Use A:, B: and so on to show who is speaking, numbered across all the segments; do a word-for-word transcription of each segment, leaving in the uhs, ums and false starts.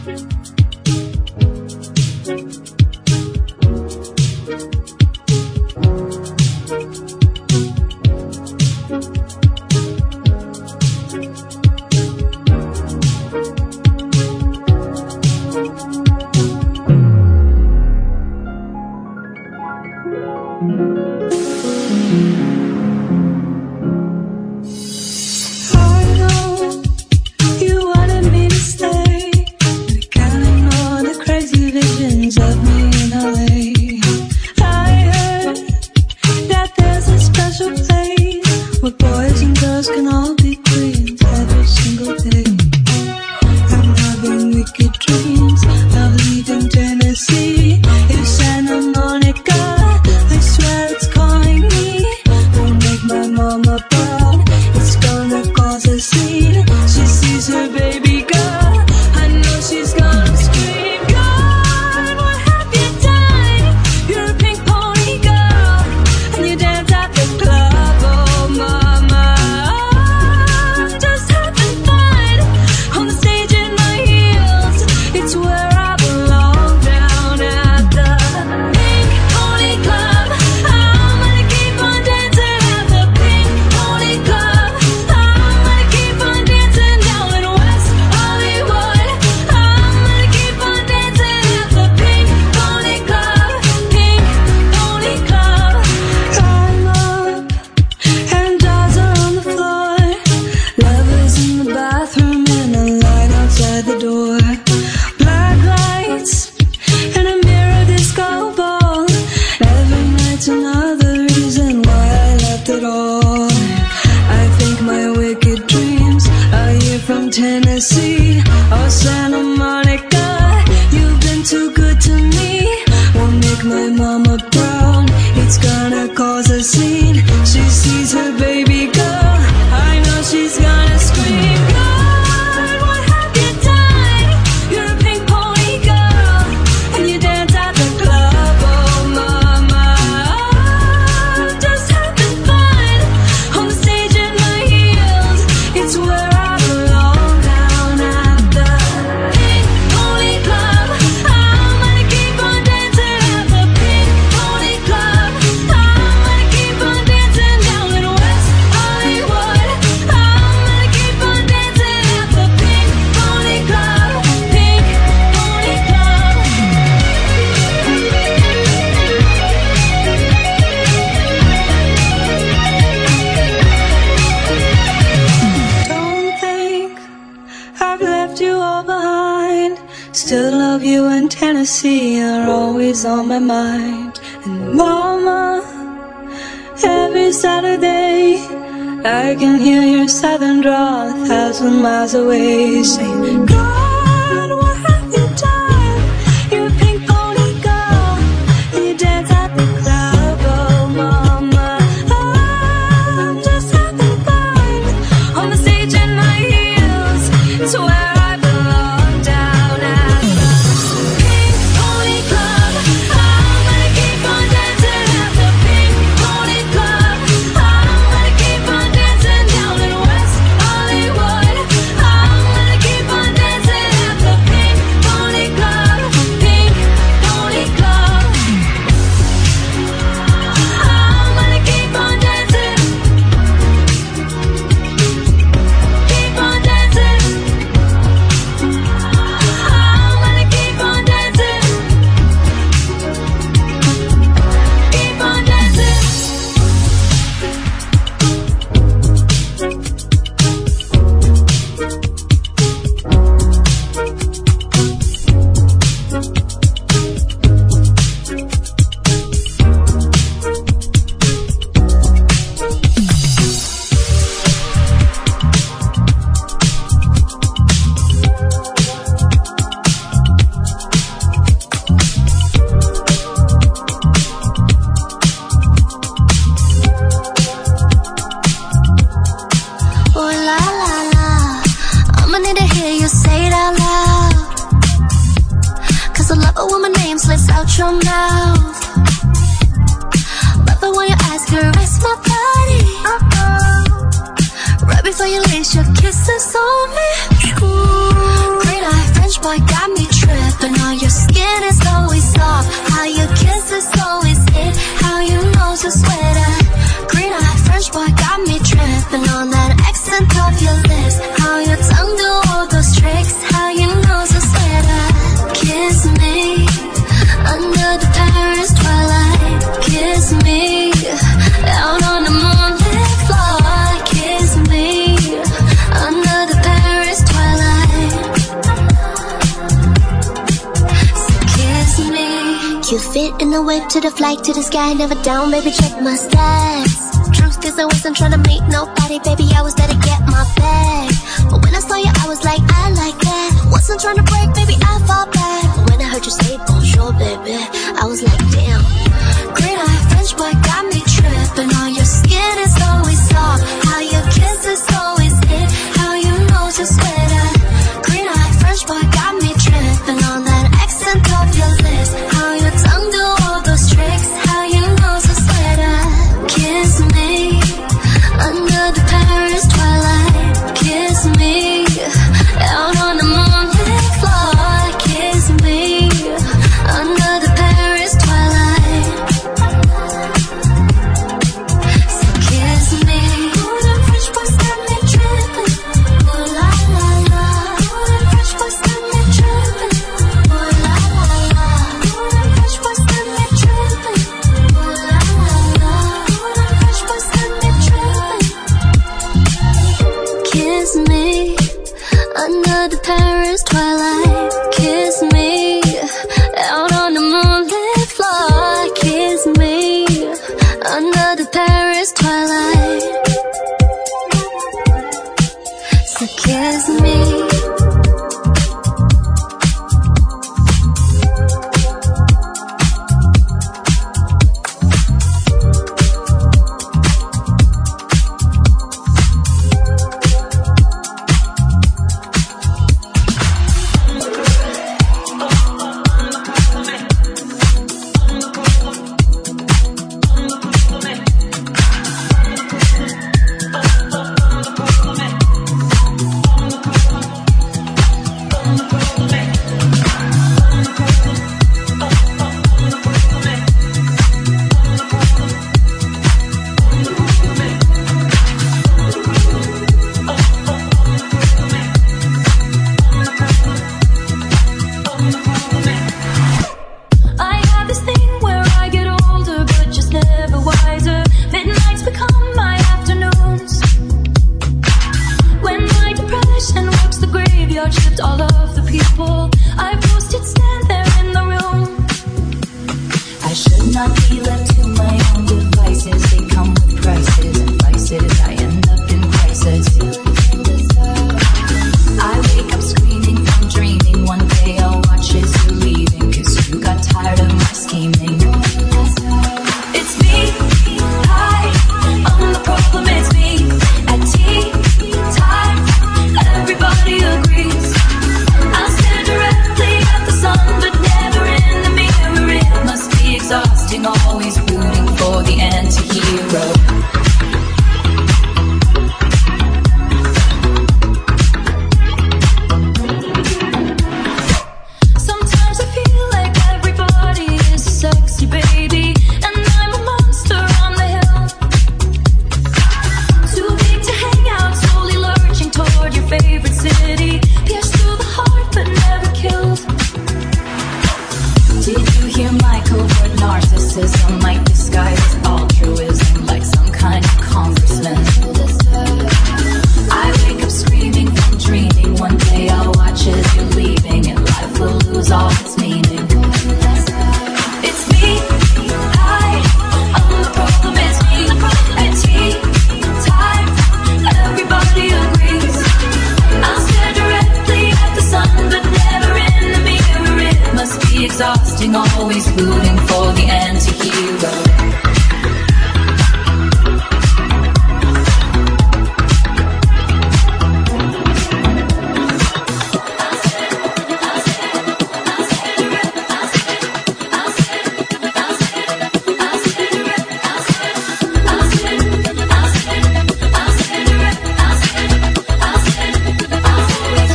A: On my mind. And mama, every Saturday I can hear your southern drawl a thousand miles away, saying, God, what have you done? You're a pink pony girl, and you dance at the club. Oh mama, I'm just having fun on the stage in my heels. It's where I belong, down at the Pink Pony Club. Your mouth. Love it when your eyes caress my body. Uh-oh. Right before you lace your kisses on me. Ooh. Green eye French boy got me
B: kisses always hit. How you know so sweater. Green eye French boy got me tripping on that accent of your lips. How your tongue do all those tricks. How you know so sweater. Kiss me under the Paris twilight. Kiss me out on the moonlit floor. Kiss me under the Paris twilight. So kiss me. You fit in the whip to the flight to the sky. Never down, baby, check my stats. Truth is I wasn't trying to meet nobody, baby, I was there to get my bag. But when I saw you, I was like, I like that. Wasn't trying to break, baby, I fall back. But when I heard you say bonjour, baby, I was like, damn. Green eye French boy got me tripping on your skin is always soft. How your kiss is always hit. How you know so sweater. Green eye French boy got me tripping on that accent of your lips. How your tongue do all those tricks. How you know so sweater. Kiss me under the Paris twilight. Kiss me out on the moonlit floor. Kiss me under the Paris twilight. So kiss me. Ooh, them French boys got me tripping. Ooh la la la. Ooh, them French boys got me tripping. Ooh la la la. Ooh, them French boys got me tripping. Ooh la la la. Ooh, them French boys got me tripping. Kiss me under the Paris twilight. Kiss me out on the moonlit floor. Kiss me under the Paris twilight. So kiss me.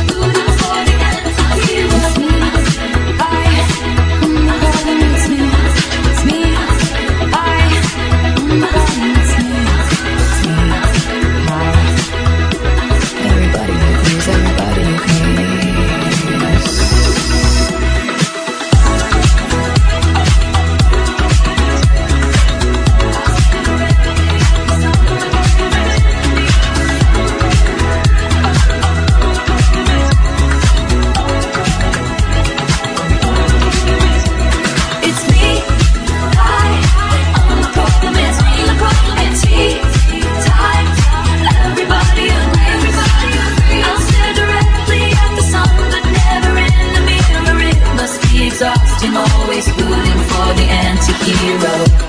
A: Makes me hero.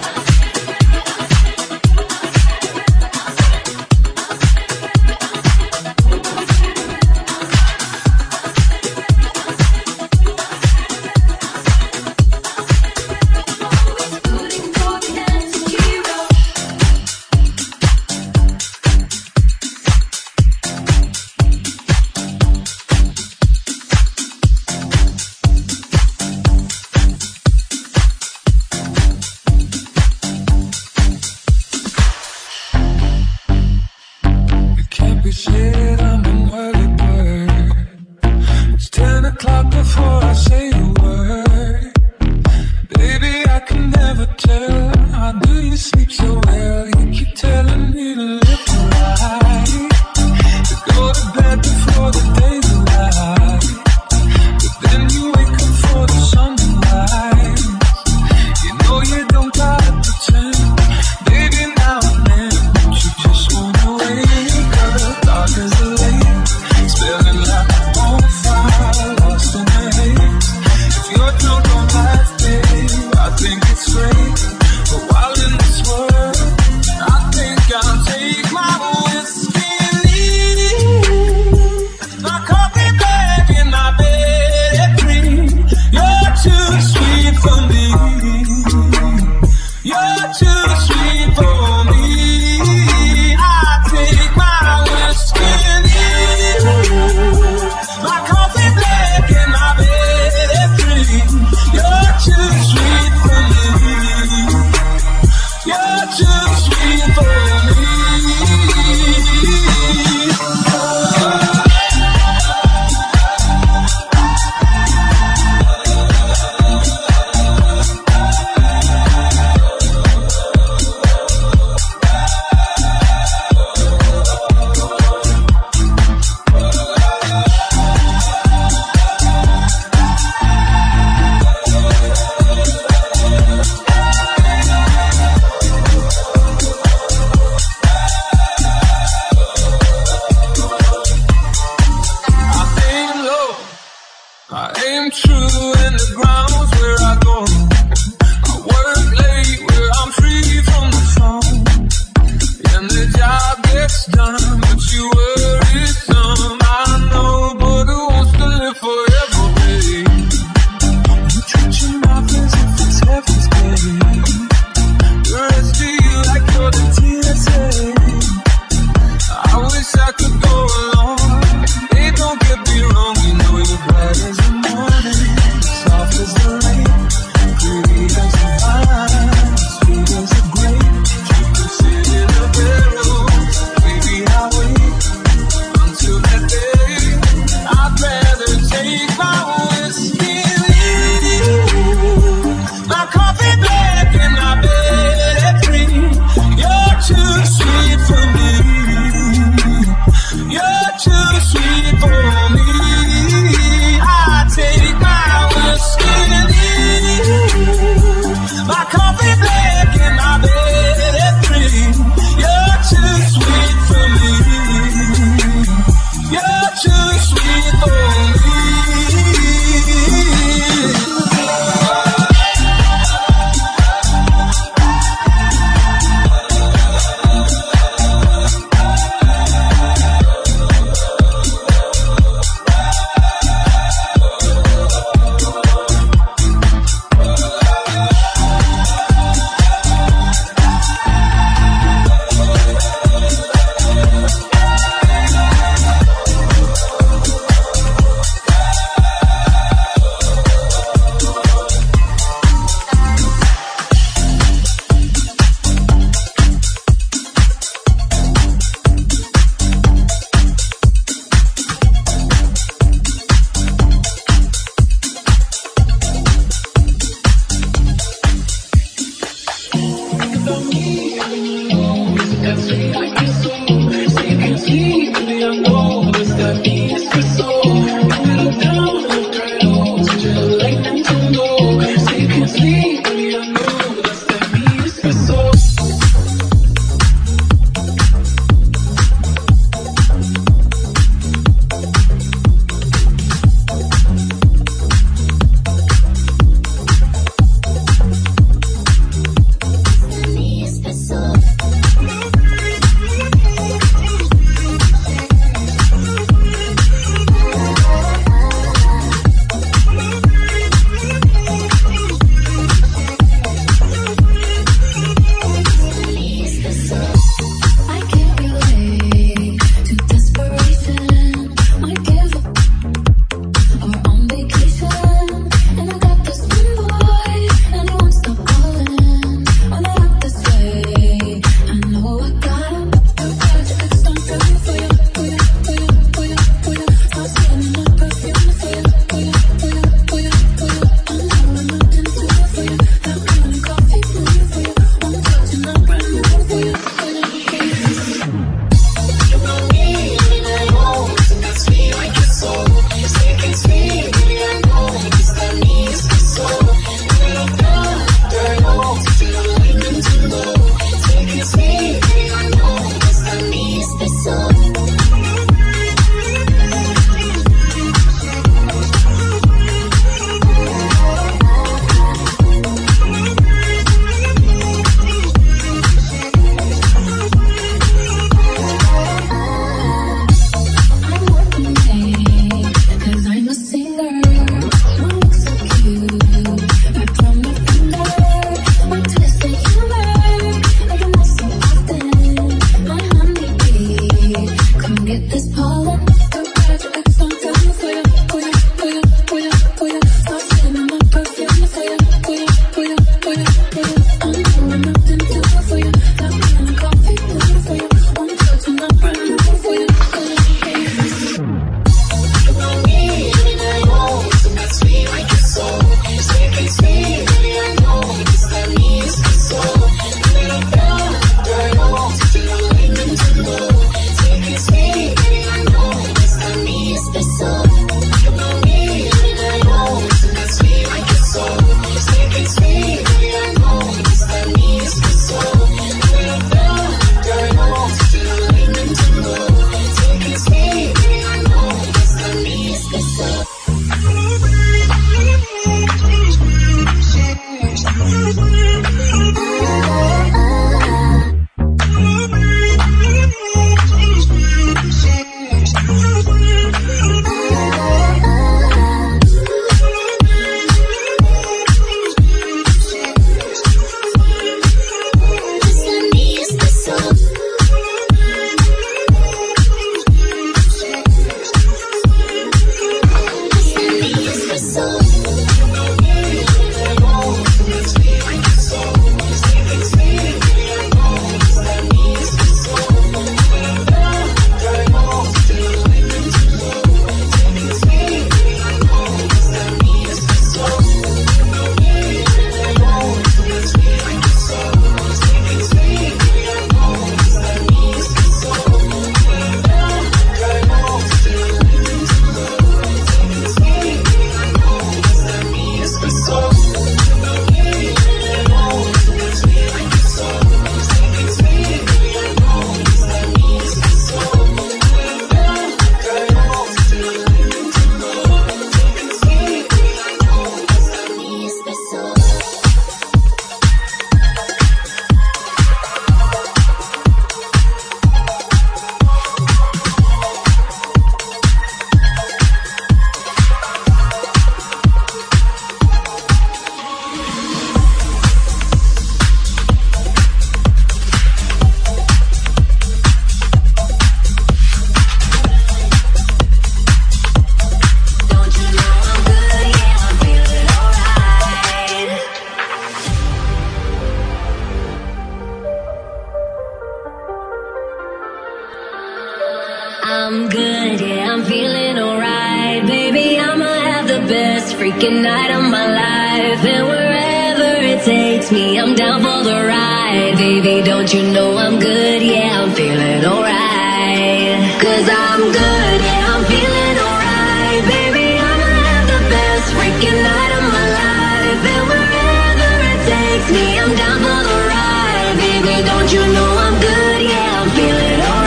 A: freaking night of my life. And wherever it takes me, I'm down for the ride. Baby, don't you know I'm good? Yeah, I'm feeling alright. Cause I'm good, yeah, I'm feeling alright. Baby, I'ma have the best freaking night of my life. And wherever it takes me, I'm down for the ride. Baby, don't you know I'm good? Yeah, I'm feeling alright.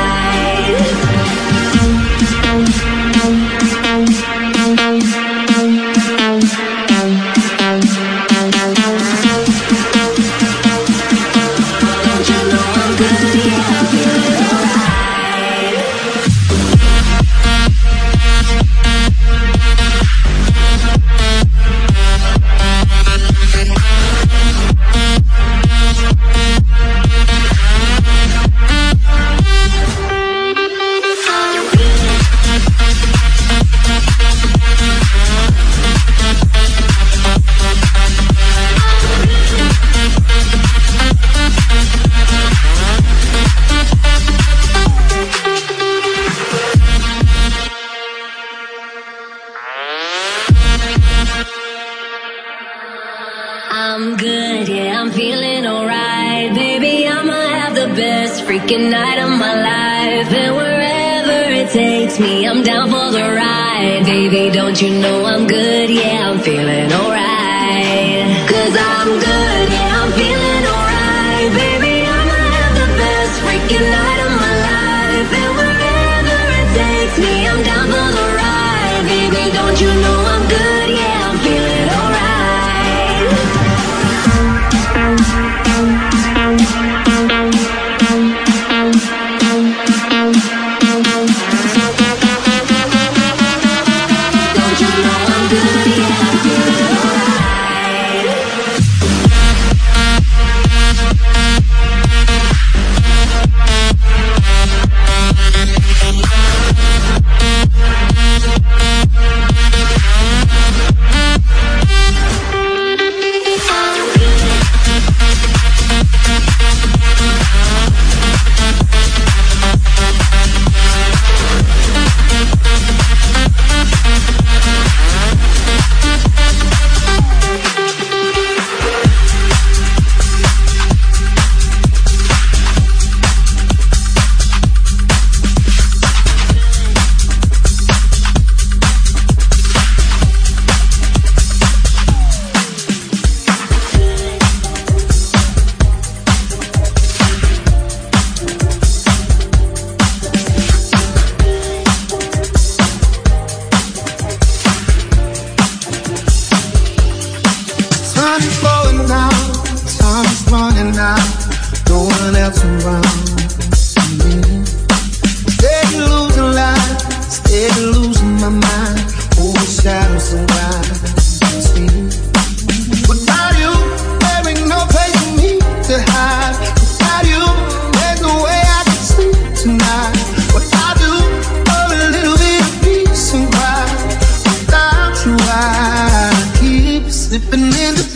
A: I'm good, yeah, I'm feeling alright. Baby, I'ma have the best freaking night of my life. And wherever it takes me, I'm down for the ride. Baby, don't you know I'm good? Yeah, I'm feeling alright. Cause I'm good, yeah, I'm feeling alright. Baby, I'ma have the best freaking night of my life. And wherever it takes me, I'm down for the ride. Baby, don't you know I'm good? Yeah, I'm feeling alright.
C: Slipping into